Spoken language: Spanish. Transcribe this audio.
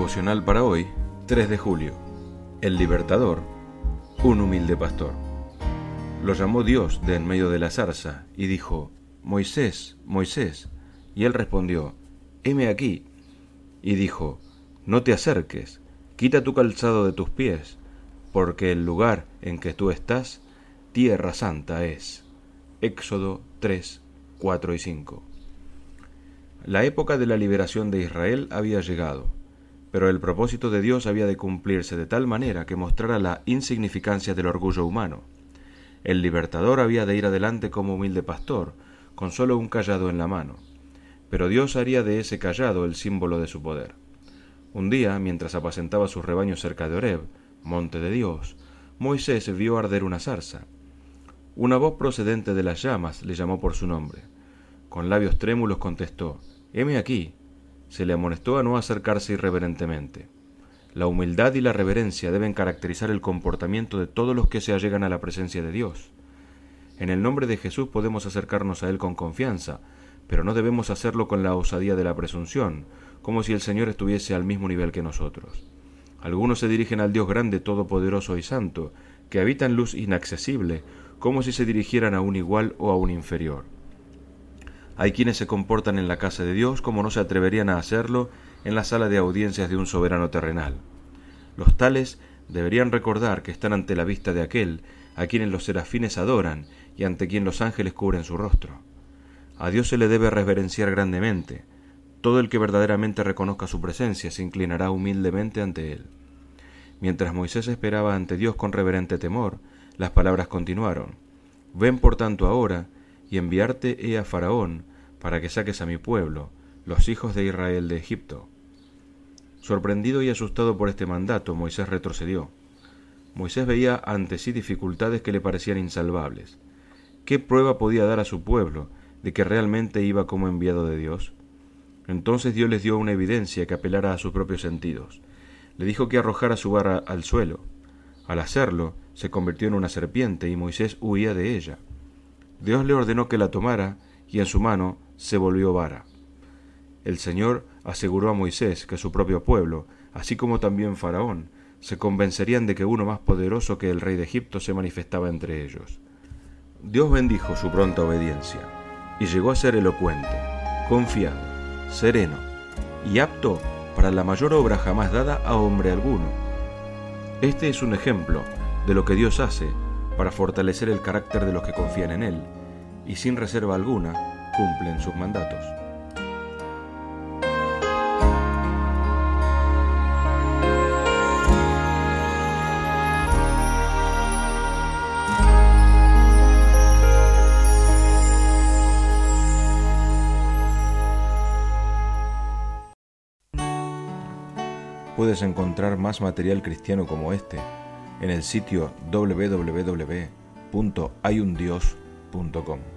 Devocional para hoy, 3 de julio. El libertador, un humilde pastor. Lo llamó Dios de en medio de la zarza y dijo: Moisés, Moisés. Y él respondió: heme aquí. Y dijo: no te acerques, quita tu calzado de tus pies, porque el lugar en que tú estás, tierra santa es. Éxodo 3, 4 y 5. La época de la liberación de Israel había llegado, pero el propósito de Dios había de cumplirse de tal manera que mostrara la insignificancia del orgullo humano. El libertador había de ir adelante como humilde pastor, con solo un cayado en la mano, pero Dios haría de ese cayado el símbolo de su poder. Un día, mientras apacentaba sus rebaños cerca de Horeb, monte de Dios, Moisés vio arder una zarza. Una voz procedente de las llamas le llamó por su nombre. Con labios trémulos contestó: heme aquí. Se le amonestó a no acercarse irreverentemente. La humildad y la reverencia deben caracterizar el comportamiento de todos los que se allegan a la presencia de Dios. En el nombre de Jesús podemos acercarnos a Él con confianza, pero no debemos hacerlo con la osadía de la presunción, como si el Señor estuviese al mismo nivel que nosotros. Algunos se dirigen al Dios grande, todopoderoso y santo, que habita en luz inaccesible, como si se dirigieran a un igual o a un inferior. Hay quienes se comportan en la casa de Dios como no se atreverían a hacerlo en la sala de audiencias de un soberano terrenal. Los tales deberían recordar que están ante la vista de aquel a quienes los serafines adoran y ante quien los ángeles cubren su rostro. A Dios se le debe reverenciar grandemente. Todo el que verdaderamente reconozca su presencia se inclinará humildemente ante Él. Mientras Moisés esperaba ante Dios con reverente temor, las palabras continuaron: ven por tanto ahora, y enviarte he a Faraón, para que saques a mi pueblo, los hijos de Israel, de Egipto. Sorprendido y asustado por este mandato, Moisés retrocedió. Moisés veía ante sí dificultades que le parecían insalvables. ¿Qué prueba podía dar a su pueblo de que realmente iba como enviado de Dios? Entonces Dios les dio una evidencia que apelara a sus propios sentidos. Le dijo que arrojara su vara al suelo. Al hacerlo, se convirtió en una serpiente y Moisés huía de ella. Dios le ordenó que la tomara y en su mano se volvió vara. El Señor aseguró a Moisés que su propio pueblo, así como también Faraón, se convencerían de que uno más poderoso que el rey de Egipto se manifestaba entre ellos. Dios bendijo su pronta obediencia y llegó a ser elocuente, confiado, sereno y apto para la mayor obra jamás dada a hombre alguno. Este es un ejemplo de lo que Dios hace para fortalecer el carácter de los que confían en Él, y sin reserva alguna cumplen sus mandatos. Puedes encontrar más material cristiano como este en el sitio www.hayundios.com.